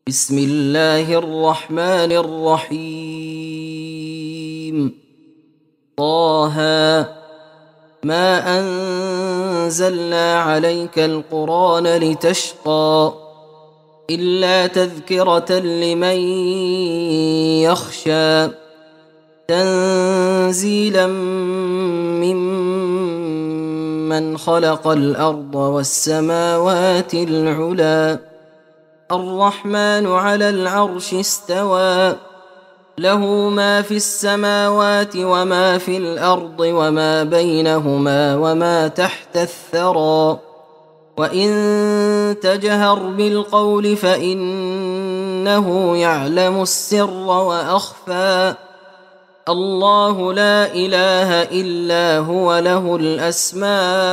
بسم الله الرحمن الرحيم. طه ما أنزلنا عليك القرآن لتشقى إلا تذكرة لمن يخشى تنزيلا ممن خلق الأرض والسماوات العلى الرحمن على العرش استوى له ما في السماوات وما في الأرض وما بينهما وما تحت الثرى وإن تجهر بالقول فإنه يعلم السر وأخفى الله لا إله إلا هو له الأسماء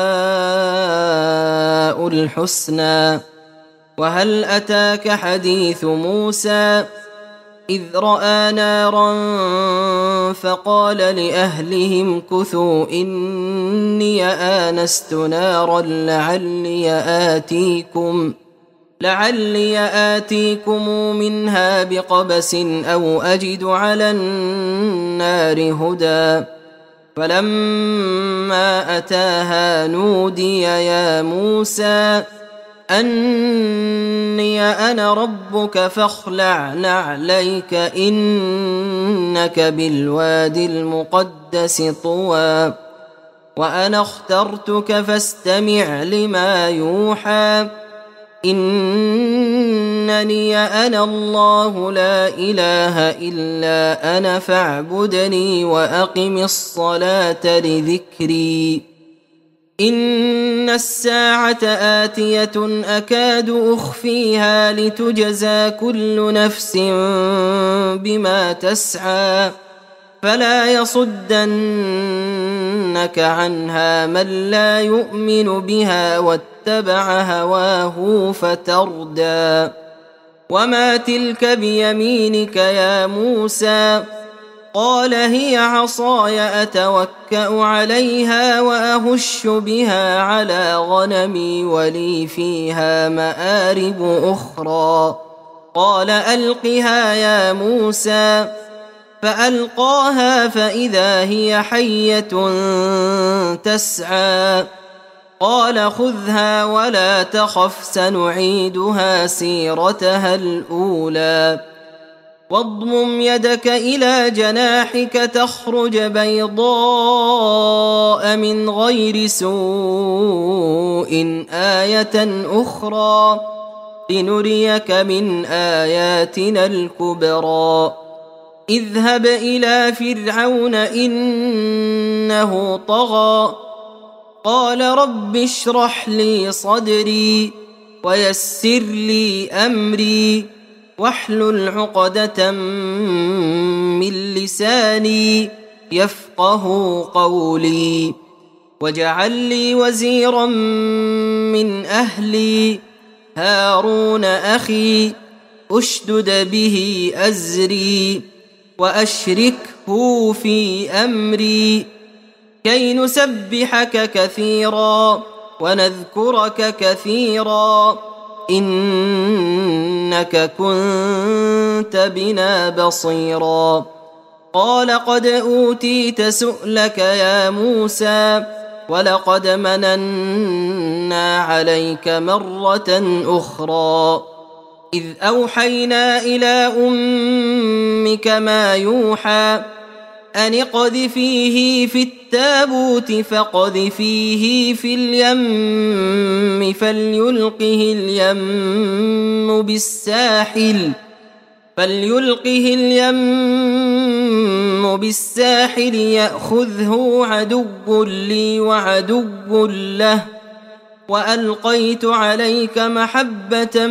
الحسنى. وهل أتاك حديث موسى إذ رأى نارا فقال لأهلهم كثوا إني آنست نارا لعلي آتيكم منها بقبس أو أجد على النار هدى فلما أتاها نودي يا موسى أني أنا ربك فاخلع نعليك إنك بالوادي المقدس طوى وأنا اخترتك فاستمع لما يوحى إنني أنا الله لا إله إلا أنا فاعبدني وأقم الصلاة لذكري إن الساعة آتية أكاد أخفيها لتجزى كل نفس بما تسعى فلا يصدنك عنها من لا يؤمن بها واتبع هواه فتردى وما تلك بيمينك يا موسى قال هي عصاي أتوكأ عليها وأهش بها على غنمي ولي فيها مآرب أخرى قال ألقها يا موسى فألقاها فإذا هي حية تسعى قال خذها ولا تخف سنعيدها سيرتها الأولى واضمم يدك إلى جناحك تخرج بيضاء من غير سوء آية أخرى لنريك من آياتنا الكبرى اذهب إلى فرعون إنه طغى قال رب اشرح لي صدري ويسر لي أمري واحلل عقدة من لساني يفقه قولي واجعل لي وزيرا من أهلي هارون أخي أشدد به أزري وأشركه في أمري كي نسبحك كثيرا ونذكرك كثيرا إنك كنت بنا بصيرا قال قد أوتيت سؤلك يا موسى ولقد مننا عليك مرة أخرى إذ أوحينا إلى أمك ما يوحى أن اقذفيه في التابوت فاقذفيه في اليم فليلقه اليم بالساحل يأخذه عدو لي عدو له وألقيت عليك محبة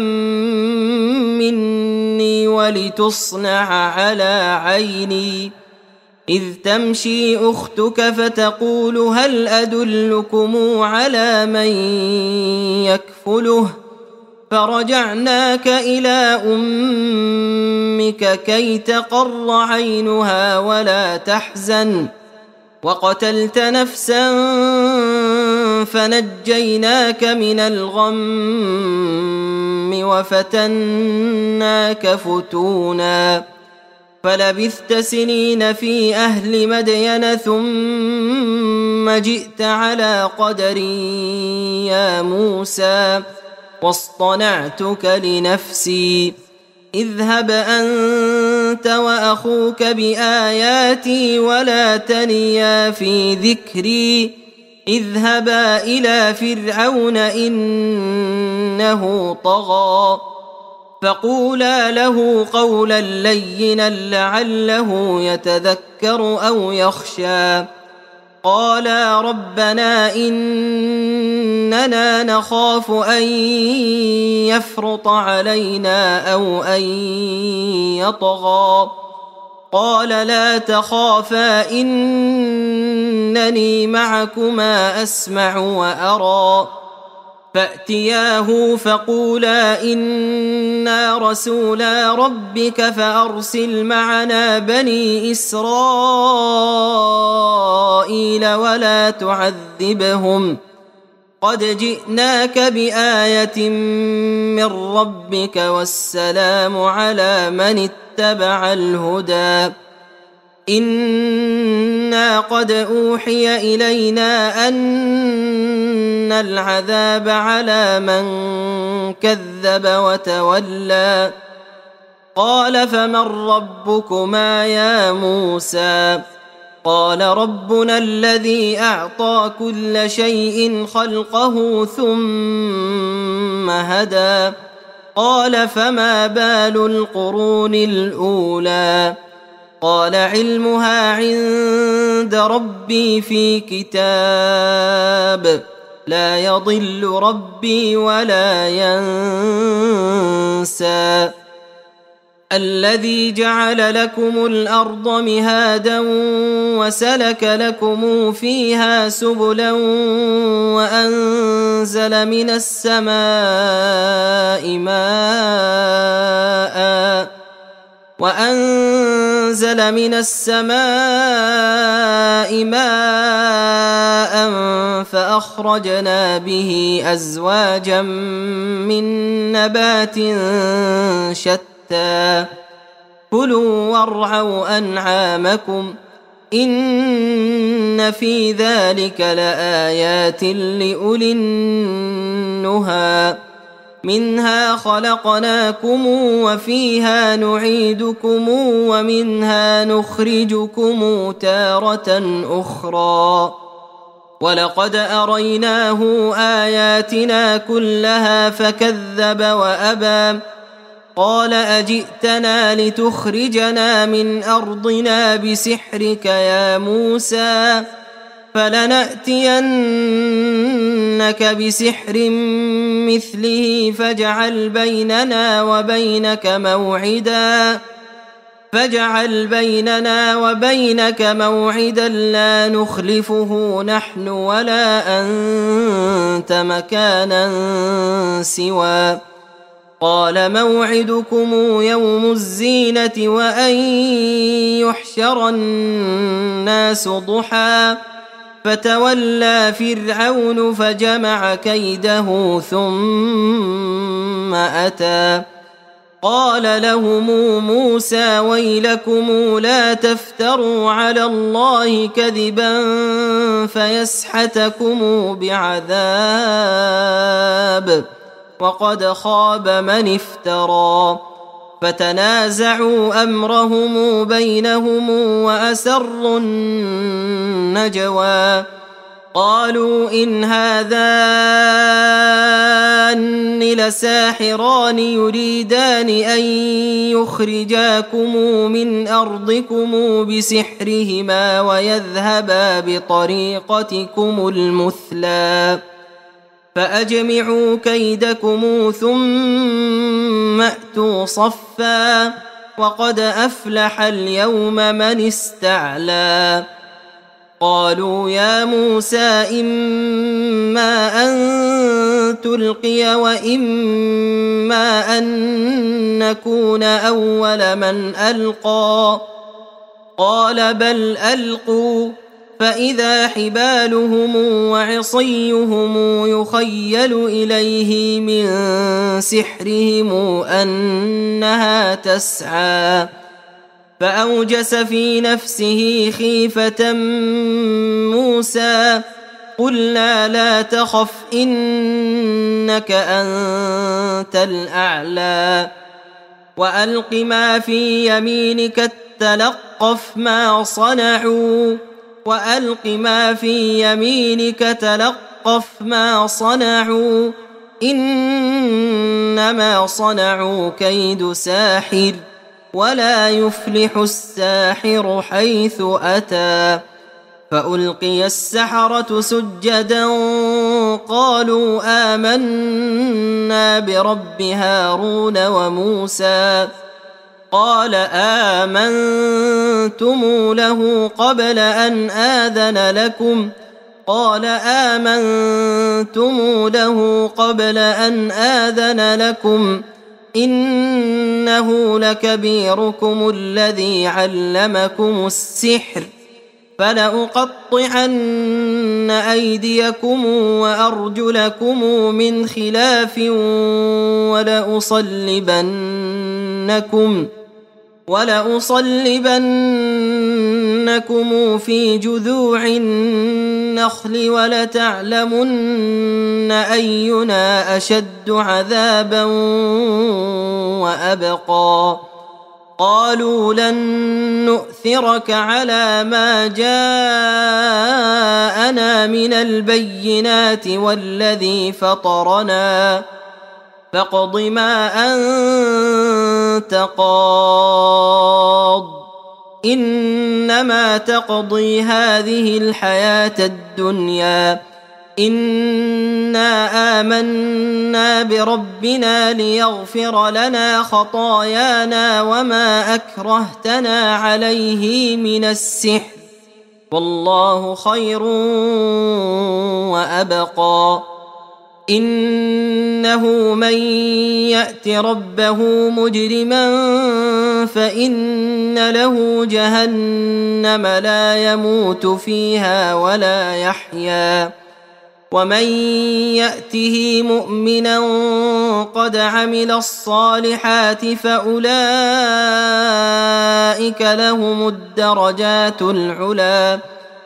مني ولتصنع على عيني إذ تمشي أختك فتقول هل أدلكم على من يكفله فرجعناك إلى أمك كي تقر عينها ولا تحزن وقتلت نفسا فنجيناك من الغم وفتناك فتونا فلبثت سنين في أهل مدين ثم جئت على قدري يا موسى واصطنعتك لنفسي اذهب أنت وأخوك بآياتي ولا تنيا في ذكري اذهبا إلى فرعون إنه طغى فقولا له قولا لينا لعله يتذكر أو يخشى قالا ربنا إننا نخاف أن يفرط علينا أو أن يطغى قال لا تخافا إنني معكما أسمع وأرى فأتياه فقولا إنا رسولا ربك فأرسل معنا بني إسرائيل ولا تعذبهم قد جئناك بآية من ربك والسلام على من اتبع الهدى إنا قد أوحي إلينا أن العذاب على من كذب وتولى قال فمن ربكما يا موسى قال ربنا الذي أعطى كل شيء خلقه ثم هدى قال فما بال القرون الأولى قال علمها عند ربي في كتاب لا يضل ربي ولا ينسى الذي جعل لكم الأرض مهادا وسلك لكم فيها سبلا وأنزل من السماء ماء فأخرجنا به أزواجا من نبات شتى كلوا وارعوا أنعامكم إن في ذلك لآيات لأولي النهى منها خلقناكم وفيها نعيدكم ومنها نخرجكم تارة أخرى ولقد أريناه آياتنا كلها فكذب وأبى قال أجئتنا لتخرجنا من أرضنا بسحرك يا موسى فلنأتينك بسحر مثله فاجعل بيننا وبينك موعدا لا نخلفه نحن ولا أنت مكانا سوى قال موعدكم يوم الزينة وأن يحشر الناس ضحى فتولى فرعون فجمع كيده ثم أتى قال لهم موسى ويلكم لا تفتروا على الله كذبا فيسحتكم بعذاب وقد خاب من افترى فتنازعوا أمرهم بينهم وأسروا النجوى قالوا إن هذان لساحران يريدان أن يخرجاكم من أرضكم بسحرهما ويذهبا بطريقتكم المثلى فأجمعوا كيدكم ثم أتوا صفا وقد أفلح اليوم من استعلى قالوا يا موسى إما أن تلقي وإما أن نكون أول من ألقى قال بل ألقوا فإذا حبالهم وعصيهم يخيل إليه من سحرهم أنها تسعى فأوجس في نفسه خيفة موسى قلنا لا تخف إنك أنت الأعلى وألق ما في يمينك تلقف ما صنعوا إنما صنعوا كيد ساحر ولا يفلح الساحر حيث أتى فألقي السحرة سجدا قالوا آمنا برب هارون وموسى قال آمنتم له قبل أن آذن لكم إنه لكبيركم الذي علمكم السحر فلأقطعن أيديكم وأرجلكم من خلاف ولأصلبنكم في جذوع النخل ولتعلمن أينا أشد عذابا وأبقى قالوا لن نؤثرك على ما جاءنا من البينات والذي فطرنا فاقض ما أنت قاض إنما تقضي هذه الحياة الدنيا إنا آمنا بربنا ليغفر لنا خطايانا وما أكرهتنا عليه من السحر والله خير وأبقى إنه من يأت ربه مجرما فإن له جهنم لا يموت فيها ولا يحيا ومن يأته مؤمنا قد عمل الصالحات فأولئك لهم الدرجات العلى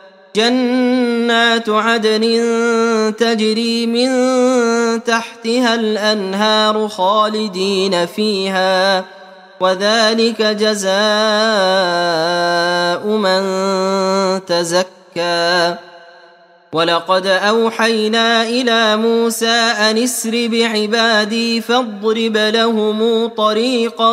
جنات عدن تجري من تحتها الأنهار خالدين فيها وذلك جزاء من تزكى ولقد أوحينا إلى موسى أن اسر بعبادي فاضرب لهم طريقا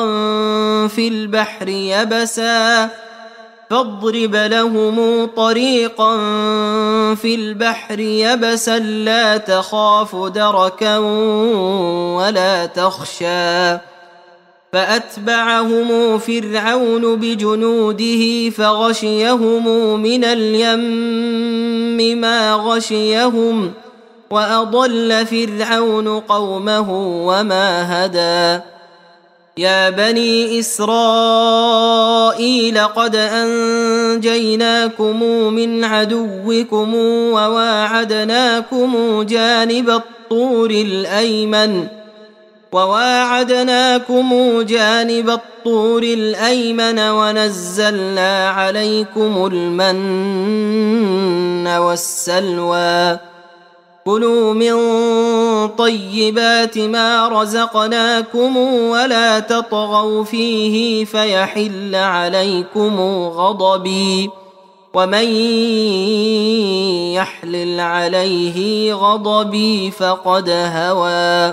في البحر يبسا لا تخاف دركا ولا تخشى فأتبعهم فرعون بجنوده فغشيهم من اليم ما غشيهم وأضل فرعون قومه وما هدى يا بني إسرائيل قد أنجيناكم من عدوكم وواعدناكم جانب الطور الأيمن ونزلنا عليكم المن والسلوى كلوا من طيبات ما رزقناكم ولا تطغوا فيه فيحل عليكم غضبي ومن يحلل عليه غضبي فقد هوى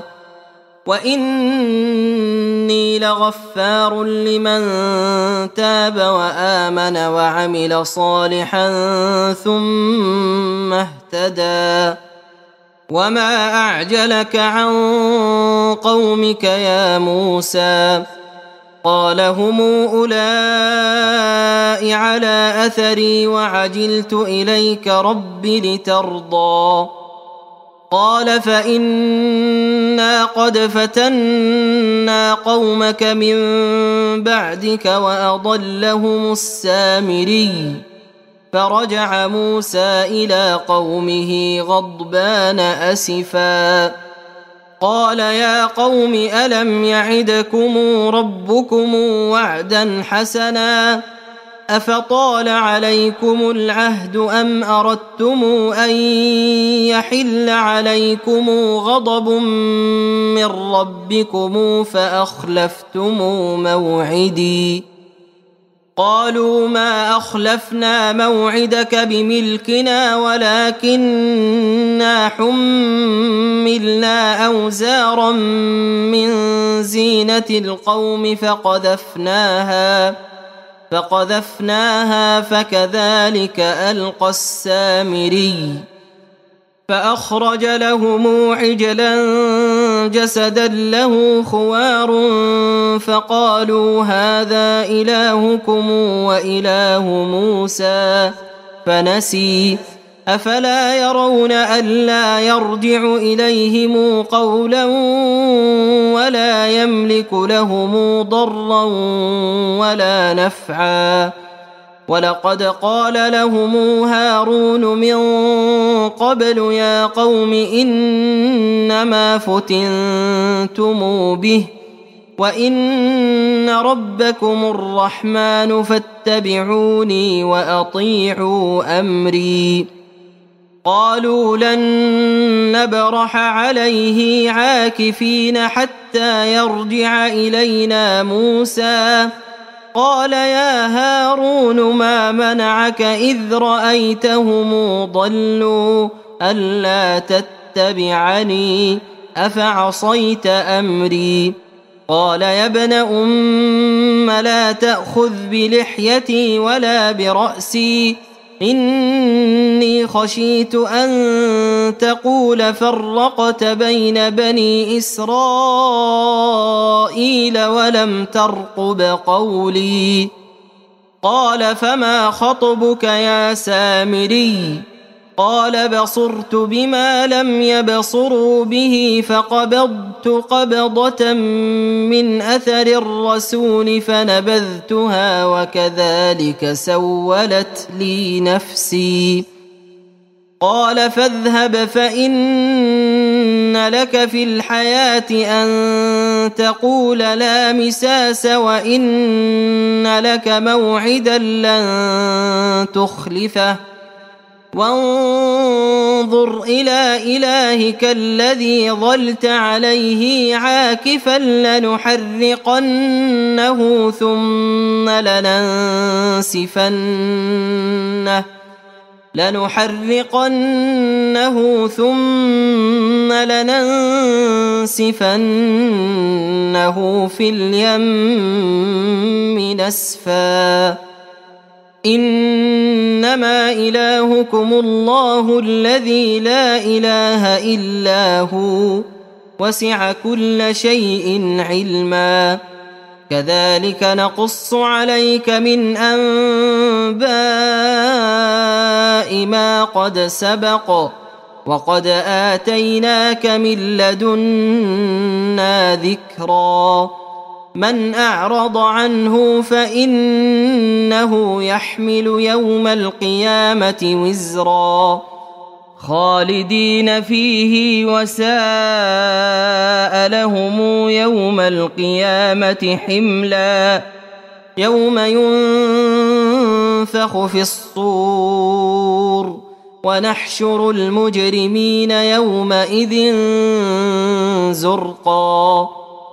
وإني لغفار لمن تاب وآمن وعمل صالحا ثم اهتدى وما أعجلك عن قومك يا موسى قال هم أولئك على أثري وعجلت إليك رب لترضى قال فإنا قد فتنا قومك من بعدك وأضلهم السامري فرجع موسى إلى قومه غضبان أسفا قال يا قوم ألم يعدكم ربكم وعدا حسنا أفطال عليكم العهد أم أردتم أن يحل عليكم غضب من ربكم فأخلفتم موعدي قالوا ما أخلفنا موعدك بملكنا ولكننا حملنا أوزارا من زينة القوم فقذفناها فكذلك ألقى السامري فأخرج لهم عجلا جسدا له خوار فقالوا هذا إلهكم وإله موسى فنسي أفلا يرون ألا يرجع إليهم قولا ولا يملك لهم ضرا ولا نفعا ولقد قال لهم هارون من قبل يا قوم إنما فتنتم به وإن ربكم الرحمن فاتبعوني وأطيعوا أمري قالوا لن نبرح عليه عاكفين حتى يرجع إلينا موسى قال يا هارون ما منعك إذ رأيتهم ضلوا ألا تتبعني أفعصيت أمري قال يا ابن أم لا تأخذ بلحيتي ولا برأسي إني خشيت أن تقول فرقت بين بني إسرائيل ولم ترقب قولي قال فما خطبك يا سامري قال بصرت بما لم يبصروا به فقبضت قبضة من أثر الرسول فنبذتها وكذلك سولت لي نفسي قال فاذهب فإن لك في الحياة أن تقول لا مساس وإن لك موعدا لن تخلفه وانظر إلى إلهك الذي ظلت عليه عاكفا لنحرقنه ثم لننسفنه في اليم نسفا إنما إلهكم الله الذي لا إله إلا هو وسع كل شيء علما كذلك نقص عليك من أنباء ما قد سبق وقد آتيناك من لدنا ذكرا من أعرض عنه فإنه يحمل يوم القيامة وزرا خالدين فيه وساء لهم يوم القيامة حملا يوم ينفخ في الصور ونحشر المجرمين يومئذ زرقا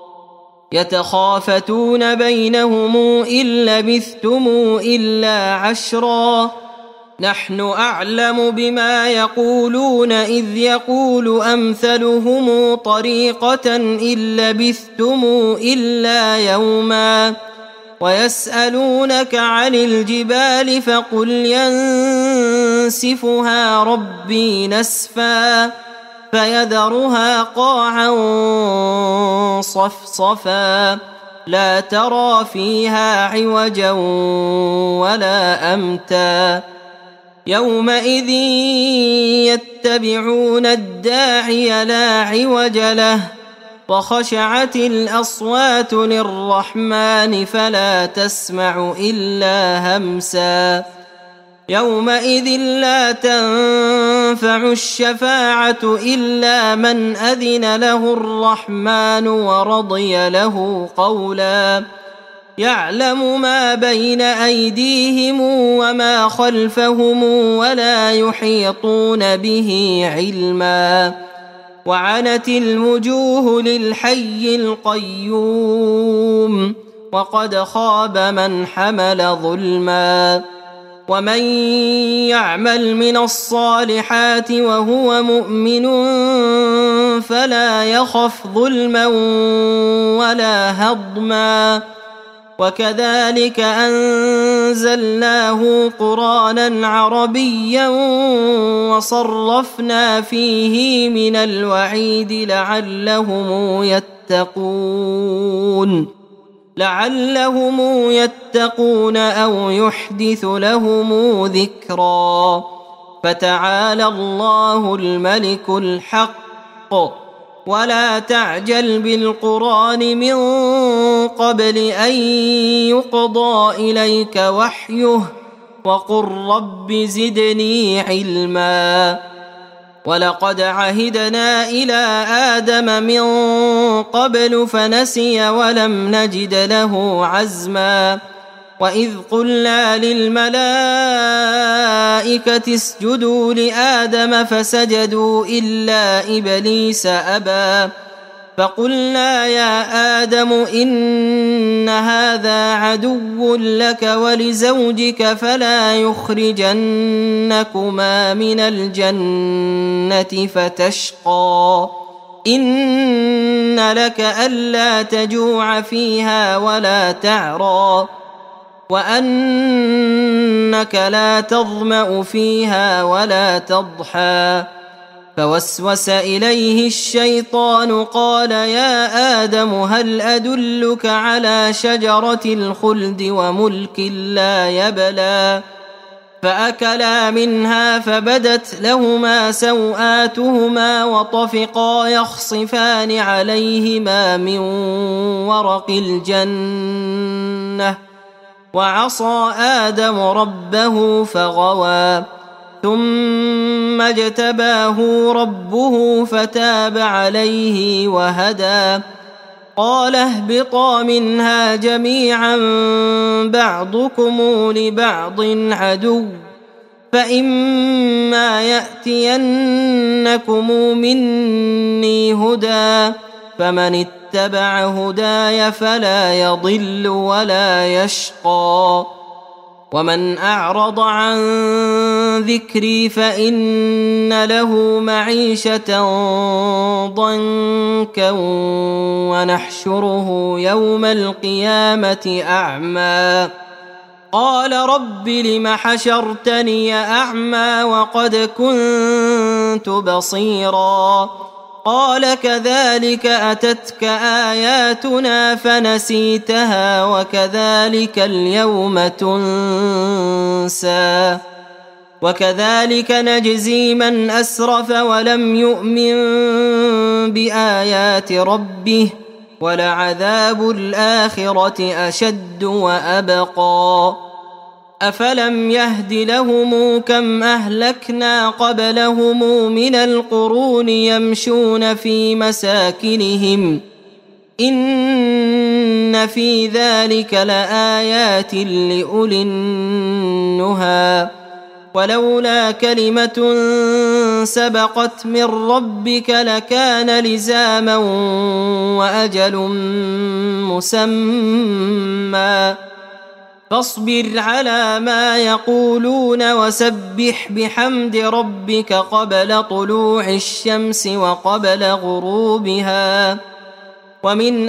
يتخافتون بينهم إن لبثتم إلا عشرا نحن أعلم بما يقولون إذ يقول أمثلهم طريقة إن لبثتم إلا يوما ويسألونك عن الجبال فقل ينسفها ربي نسفا فيذرها قاعا صفصفا لا ترى فيها عوجا ولا أمتا يومئذ يتبعون الداعي لا عوج له وخشعت الأصوات للرحمن فلا تسمع إلا همسا يومئذ لا تنفع الشفاعة إلا من أذن له الرحمن ورضي له قولا يعلم ما بين أيديهم وما خلفهم ولا يحيطون به علما وعنت الوجوه للحي القيوم وقد خاب من حمل ظلما ومن يعمل من الصالحات وهو مؤمن فلا يخف ظلما ولا هضما وكذلك أنزلناه قرآنا عربيا وصرفنا فيه من الوعيد لعلهم يتقون أو يحدث لهم ذكرا فتعالى الله الملك الحق ولا تعجل بالقرآن من قبل أن يقضى إليك وحيه وقل رب زدني علما ولقد عهدنا إلى آدم من قبل فنسي ولم نجد له عزما وإذ قلنا للملائكة اسجدوا لآدم فسجدوا إلا إبليس أبى فقلنا يا آدم إن هذا عدو لك ولزوجك فلا يخرجنكما من الجنة فتشقى إن لك ألا تجوع فيها ولا تعرى وأنك لا تظمأ فيها ولا تضحى فوسوس إليه الشيطان قال يا آدم هل أدلك على شجرة الخلد وملك لا يبلى فأكلا منها فبدت لهما سوآتهما وطفقا يخصفان عليهما من ورق الجنة وعصى آدم ربه فغوى ثم اجتباه ربه فتاب عليه وهدى قال اهبطا منها جميعا بعضكم لبعض عدو فإما يأتينكم مني هدى فمن اتبع هداي فلا يضل ولا يشقى ومن أعرض عن ذكري فإن له معيشة ضنكا ونحشره يوم القيامة أعمى قال رب لم حشرتني أعمى وقد كنت بصيرا قال كذلك أتتك آياتنا فنسيتها وكذلك اليوم تنسى وكذلك نجزي من أسرف ولم يؤمن بآيات ربه ولعذاب الآخرة أشد وأبقى أفلم يهد لهم كم أهلكنا قبلهم من القرون يمشون في مساكنهم إن في ذلك لآيات لأولي النهى ولولا كلمة سبقت من ربك لكان لزاما وأجل مسمى فاصبر على ما يقولون وسبح بحمد ربك قبل طلوع الشمس وقبل غروبها ومن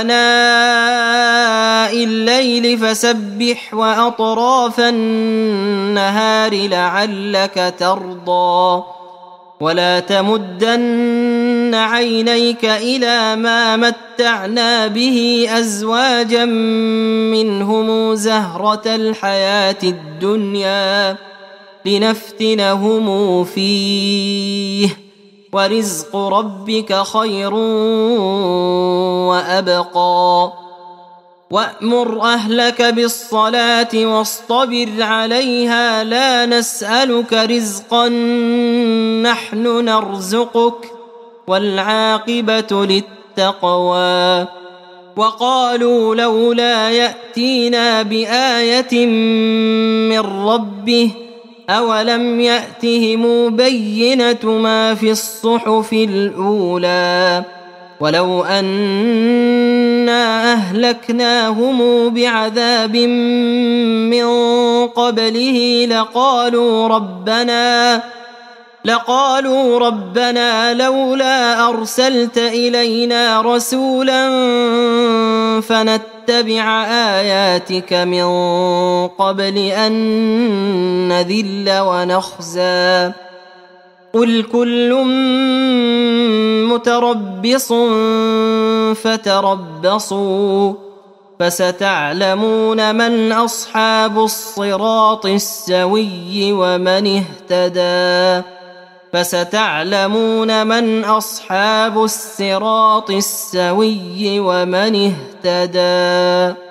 آناء الليل فسبح وأطراف النهار لعلك ترضى ولا تمدن عينيك إلى ما متعنا به أزواجا منهم زهرة الحياة الدنيا لنفتنهم فيه ورزق ربك خير وأبقى وأمر أهلك بالصلاة واصطبر عليها لا نسألك رزقا نحن نرزقك والعاقبة للتقوى وقالوا لولا يأتينا بآية من ربه أولم يأتهم بينة ما في الصحف الأولى ولو أنا أهلكناهم بعذاب من قبله لقالوا ربنا لولا أرسلت إلينا رسولا فنتبع آياتك من قبل أن نذل ونخزى قل كل متربص فتربصوا فستعلمون من أصحاب الصراط السوي ومن اهتدى فستعلمون من أصحاب الصراط السوي ومن اهتدى